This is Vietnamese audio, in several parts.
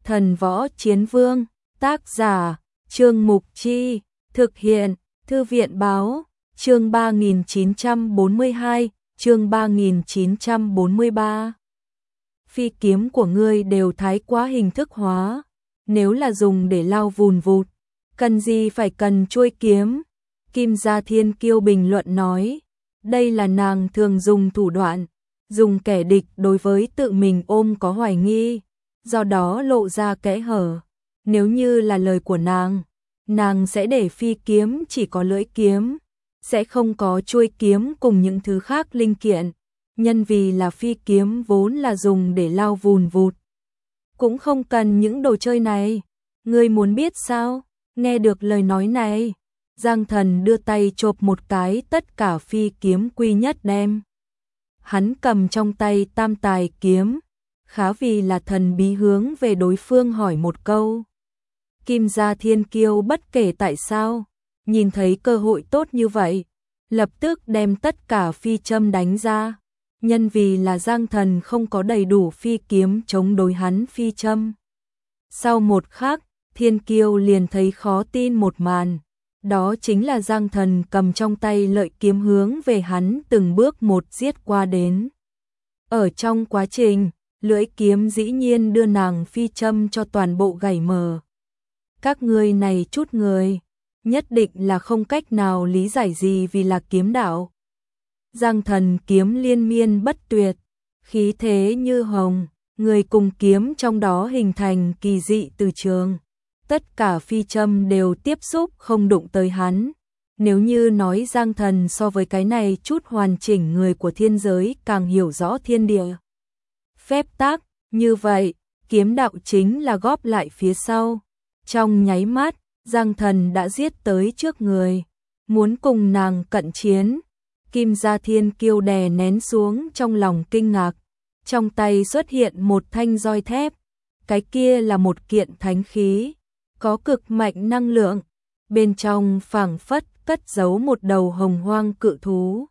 Thần Võ Chiến Vương, tác giả, Trương Mục Chi, thực hiện, Thư viện Báo, chương 3942, chương 3943. Phi kiếm của ngươi đều thái quá hình thức hóa, nếu là dùng để lao vùn vụt, cần gì phải cần chuôi kiếm. Kim Gia Thiên Kiêu bình luận nói, đây là nàng thường dùng thủ đoạn, dùng kẻ địch đối với tự mình ôm có hoài nghi, do đó lộ ra kẽ hở. Nếu như là lời của nàng sẽ để phi kiếm chỉ có lưỡi kiếm, sẽ không có chuôi kiếm cùng những thứ khác linh kiện, nhân vì là phi kiếm vốn là dùng để lao vùn vụt. Cũng không cần những đồ chơi này, ngươi muốn biết sao? Nghe được lời nói này, Giang Thần đưa tay chộp một cái tất cả phi kiếm quy nhất đem. Hắn cầm trong tay tam tài kiếm, khá vì là thần bí hướng về đối phương hỏi một câu. Kim Gia Thiên Kiêu bất kể tại sao, nhìn thấy cơ hội tốt như vậy, lập tức đem tất cả phi châm đánh ra, nhân vì là Giang Thần không có đầy đủ phi kiếm chống đối hắn phi châm. Sau một khắc, Thiên Kiêu liền thấy khó tin một màn, đó chính là Giang Thần cầm trong tay lợi kiếm hướng về hắn từng bước một giết qua đến. Ở trong quá trình, lưỡi kiếm dĩ nhiên đưa nàng phi châm cho toàn bộ gãy mờ. Các ngươi này chút người, nhất định là không cách nào lý giải gì vì là kiếm đạo. Giang Thần kiếm liên miên bất tuyệt, khí thế như hồng, người cùng kiếm trong đó hình thành kỳ dị từ trường. Tất cả phi châm đều tiếp xúc không đụng tới hắn. Nếu như nói Giang Thần so với cái này chút hoàn chỉnh người của thiên giới càng hiểu rõ thiên địa phép tắc, như vậy, kiếm đạo chính là góp lại phía sau. Trong nháy mắt, Giang Thần đã giết tới trước người, muốn cùng nàng cận chiến. Kim Gia Thiên Kiêu đè nén xuống trong lòng kinh ngạc, trong tay xuất hiện một thanh roi thép, cái kia là một kiện thánh khí, có cực mạnh năng lượng, bên trong phảng phất cất giấu một đầu hồng hoang cự thú.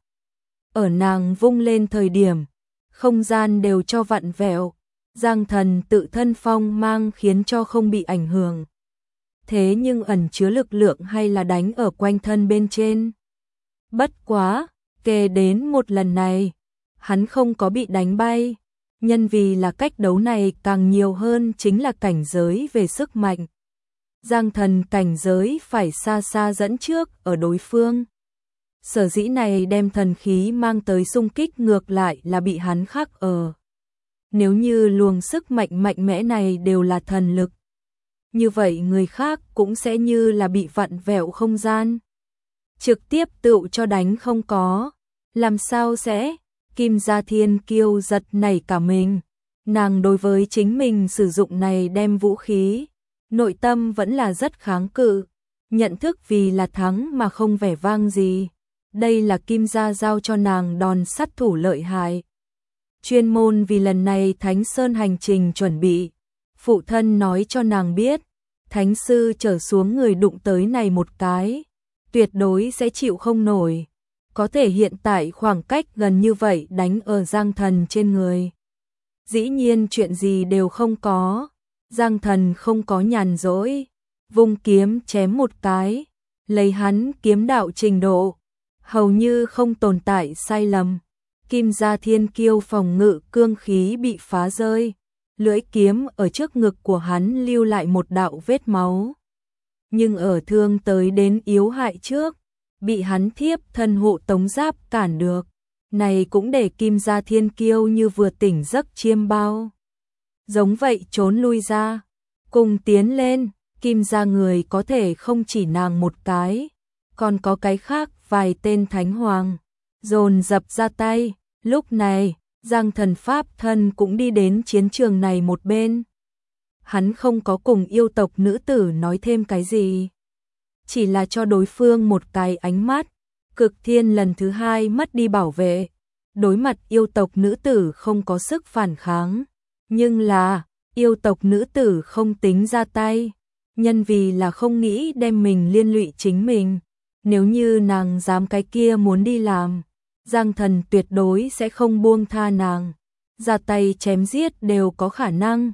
Ở nàng vung lên thời điểm, không gian đều cho vặn vẹo, Giang Thần tự thân phong mang khiến cho không bị ảnh hưởng. Thế nhưng ẩn chứa lực lượng hay là đánh ở quanh thân bên trên. Bất quá, kể đến một lần này, hắn không có bị đánh bay, nhân vì là cách đấu này càng nhiều hơn chính là cảnh giới về sức mạnh. Giang Thần cảnh giới phải xa xa dẫn trước ở đối phương. Sở dĩ này đem thần khí mang tới xung kích ngược lại là bị hắn khắc ở. Nếu như luồng sức mạnh mạnh mẽ này đều là thần lực, như vậy người khác cũng sẽ như là bị vặn vẹo không gian, trực tiếp tựu cho đánh không có. Làm sao sẽ? Kim Gia Thiên Kiêu giật nảy cả mình. Nàng đối với chính mình sử dụng này đem vũ khí, nội tâm vẫn là rất kháng cự, nhận thức vì là thắng mà không vẻ vang gì. Đây là Kim Gia giao cho nàng đòn sát thủ lợi hại, chuyên môn vì lần này Thánh Sơn hành trình chuẩn bị. Phụ thân nói cho nàng biết, thánh sư trở xuống người đụng tới này một cái, tuyệt đối sẽ chịu không nổi. Có thể hiện tại khoảng cách gần như vậy đánh ở Giang Thần trên người, dĩ nhiên chuyện gì đều không có. Giang Thần không có nhàn rỗi, vung kiếm chém một cái, lấy hắn kiếm đạo trình độ, hầu như không tồn tại sai lầm. Kim Gia Thiên Kiêu phòng ngự cương khí bị phá rơi, lưỡi kiếm ở trước ngực của hắn lưu lại một đạo vết máu. Nhưng ở thương tới đến yếu hại trước, bị hắn thiếp thân hộ tống giáp cản được. Này cũng để Kim Gia Thiên Kiêu như vừa tỉnh giấc chiêm bao, giống vậy trốn lui ra, cùng tiến lên. Kim Gia người có thể không chỉ nàng một cái, còn có cái khác vài tên thánh hoàng, dồn dập ra tay. Lúc này, Giang Thần pháp thân cũng đi đến chiến trường này một bên. Hắn không có cùng yêu tộc nữ tử nói thêm cái gì, chỉ là cho đối phương một cái ánh mắt. Cực Thiên lần thứ hai mất đi bảo vệ, đối mặt yêu tộc nữ tử không có sức phản kháng, nhưng là yêu tộc nữ tử không tính ra tay, nhân vì là không nghĩ đem mình liên lụy chính mình. Nếu như nàng dám cái kia muốn đi làm, Giang Thần tuyệt đối sẽ không buông tha nàng, ra tay chém giết đều có khả năng.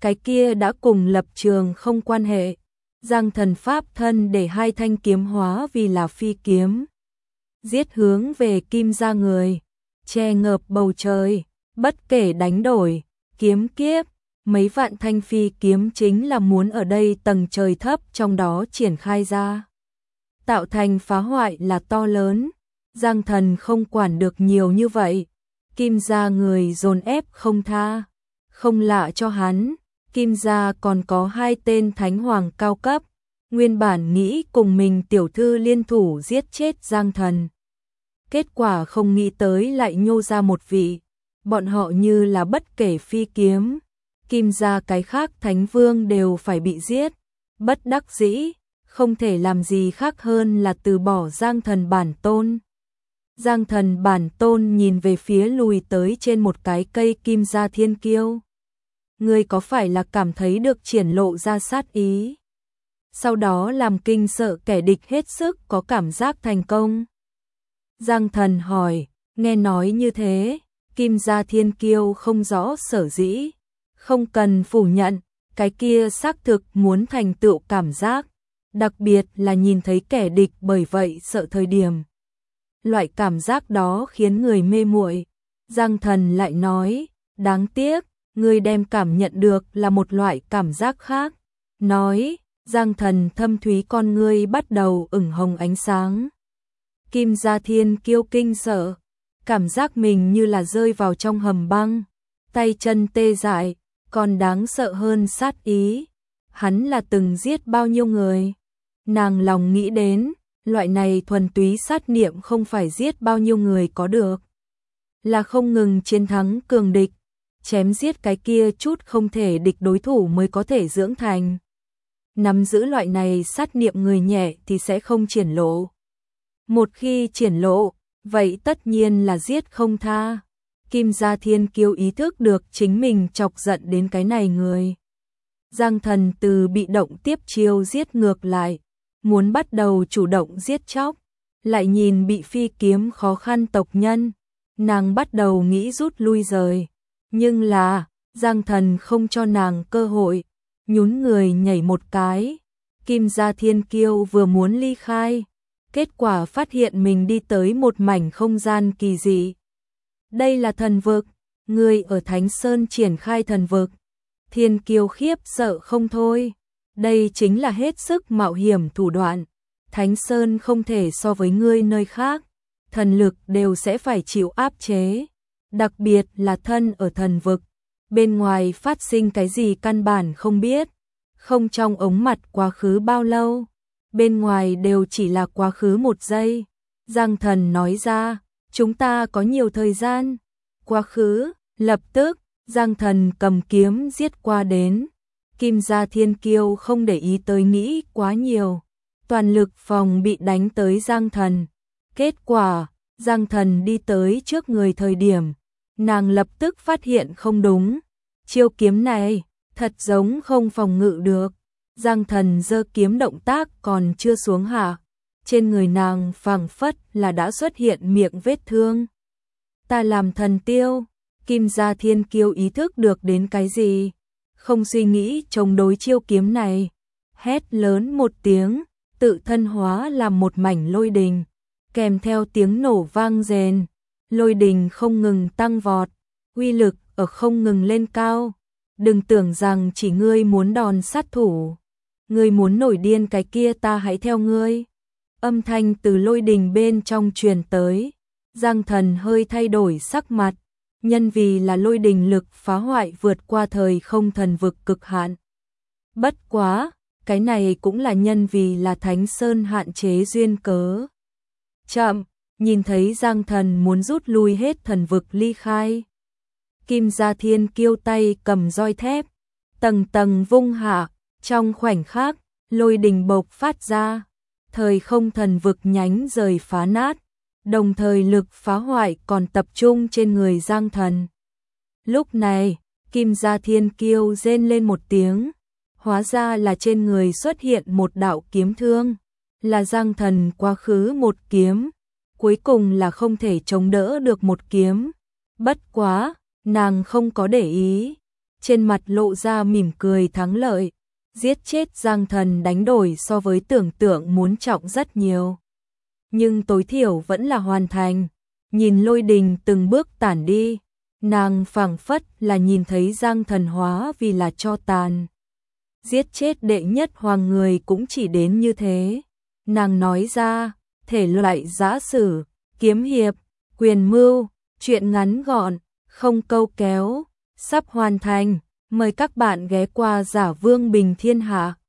cái kia đã cùng lập trường không quan hệ. Giang Thần pháp thân để hai thanh kiếm hóa vì là phi kiếm, giết hướng về Kim gia người, che ngợp bầu trời, bất kể đánh đổi, kiếm kiếp, mấy vạn thanh phi kiếm chính là muốn ở đây tầng trời thấp trong đó triển khai ra, tạo thành phá hoại là to lớn. Giang Thần không quản được nhiều như vậy, Kim gia người dồn ép không tha. Không lạ cho hắn, Kim gia còn có hai tên thánh hoàng cao cấp, nguyên bản nghĩ cùng mình tiểu thư liên thủ giết chết Giang Thần. Kết quả không nghĩ tới lại nhô ra một vị, bọn họ như là bất kể phi kiếm, Kim gia cái khác thánh vương đều phải bị giết, bất đắc dĩ, không thể làm gì khác hơn là từ bỏ Giang Thần bản tôn. Giang Thần bản tôn nhìn về phía lùi tới trên một cái cây Kim gia thiên kiêu. Ngươi có phải là cảm thấy được triển lộ ra sát ý? Sau đó làm kinh sợ kẻ địch hết sức có cảm giác thành công. Giang Thần hỏi, nghe nói như thế, Kim gia thiên kiêu không rõ sở dĩ, không cần phủ nhận, cái kia xác thực muốn thành tựu cảm giác, đặc biệt là nhìn thấy kẻ địch bởi vậy sợ thời điểm. Loại cảm giác đó khiến người mê muội. Giang Thần lại nói, đáng tiếc, ngươi đem cảm nhận được là một loại cảm giác khác. Nói, Giang Thần thâm thúy con ngươi bắt đầu ửng hồng ánh sáng. Kim gia thiên kiêu kinh sợ, cảm giác mình như là rơi vào trong hầm băng, tay chân tê dại, còn đáng sợ hơn sát ý. Hắn là từng giết bao nhiêu người? Nàng lòng nghĩ đến, loại này thuần túy sát niệm không phải giết bao nhiêu người có được, là không ngừng chiến thắng cường địch, chém giết cái kia chút không thể địch đối thủ mới có thể dưỡng thành. Nắm giữ loại này sát niệm người nhẹ thì sẽ không triển lộ. Một khi triển lộ, vậy tất nhiên là giết không tha. Kim gia thiên kiêu ý thức được chính mình chọc giận đến cái này người. Giang Thần từ bị động tiếp chiêu giết ngược lại, muốn bắt đầu chủ động giết chóc, lại nhìn bị phi kiếm khó khăn tộc nhân, nàng bắt đầu nghĩ rút lui rời. Nhưng là, Giang Thần không cho nàng cơ hội, nhún người nhảy một cái. Kim gia thiên kiêu vừa muốn ly khai, kết quả phát hiện mình đi tới một mảnh không gian kỳ dị. Đây là thần vực, người ở Thánh Sơn triển khai thần vực. Thiên kiêu khiếp sợ không thôi. Đây chính là hết sức mạo hiểm thủ đoạn. Thánh Sơn không thể so với ngươi nơi khác. Thần lực đều sẽ phải chịu áp chế. Đặc biệt là thân ở thần vực. Bên ngoài phát sinh cái gì căn bản không biết. Không trong ống mặt quá khứ bao lâu. Bên ngoài đều chỉ là quá khứ một giây. Giang Thần nói ra, chúng ta có nhiều thời gian. Quá khứ, lập tức, Giang Thần cầm kiếm giết qua đến. Kim gia thiên kiêu không để ý tới nghĩ quá nhiều. Toàn lực phòng bị đánh tới Giang Thần. Kết quả, Giang Thần đi tới trước người thời điểm. Nàng lập tức phát hiện không đúng. Chiêu kiếm này, thật giống không phòng ngự được. Giang Thần giơ kiếm động tác còn chưa xuống hạ. Trên người nàng phảng phất là đã xuất hiện miệng vết thương. Ta làm thần tiêu. Kim gia thiên kiêu ý thức được đến cái gì? Không suy nghĩ chống đối chiêu kiếm này. Hét lớn một tiếng, tự thân hóa làm một mảnh lôi đình. Kèm theo tiếng nổ vang rền. Lôi đình không ngừng tăng vọt. Uy lực ở không ngừng lên cao. Đừng tưởng rằng chỉ ngươi muốn đòn sát thủ. Ngươi muốn nổi điên cái kia ta hãy theo ngươi. Âm thanh từ lôi đình bên trong truyền tới. Giang Thần hơi thay đổi sắc mặt. Nhân vì là lôi đình lực phá hoại vượt qua thời không thần vực cực hạn. Bất quá, cái này cũng là nhân vì là Thánh Sơn hạn chế duyên cớ. Chậm, nhìn thấy Giang Thần muốn rút lui hết thần vực ly khai. Kim gia thiên kiêu tay cầm roi thép, tầng tầng vung hạ, trong khoảnh khắc, lôi đình bộc phát ra, thời không thần vực nhánh rời phá nát, đồng thời lực phá hoại còn tập trung trên người Giang Thần. Lúc này, Kim gia thiên kiêu rên lên một tiếng, hóa ra là trên người xuất hiện một đạo kiếm thương, là Giang Thần quá khứ một kiếm, cuối cùng là không thể chống đỡ được một kiếm. Bất quá, nàng không có để ý, trên mặt lộ ra mỉm cười thắng lợi. Giết chết Giang Thần đánh đổi so với tưởng tượng muốn trọng rất nhiều. Nhưng tối thiểu vẫn là hoàn thành. Nhìn Lôi Đình từng bước tản đi, nàng phảng phất là nhìn thấy Giang Thần hóa vì là tro tàn. Giết chết đệ nhất hoàng người cũng chỉ đến như thế. Nàng nói ra, thể loại giã sử, kiếm hiệp, quyền mưu, chuyện ngắn gọn, không câu kéo, sắp hoàn thành. Mời các bạn ghé qua Giả Vương Bình Thiên Hạ.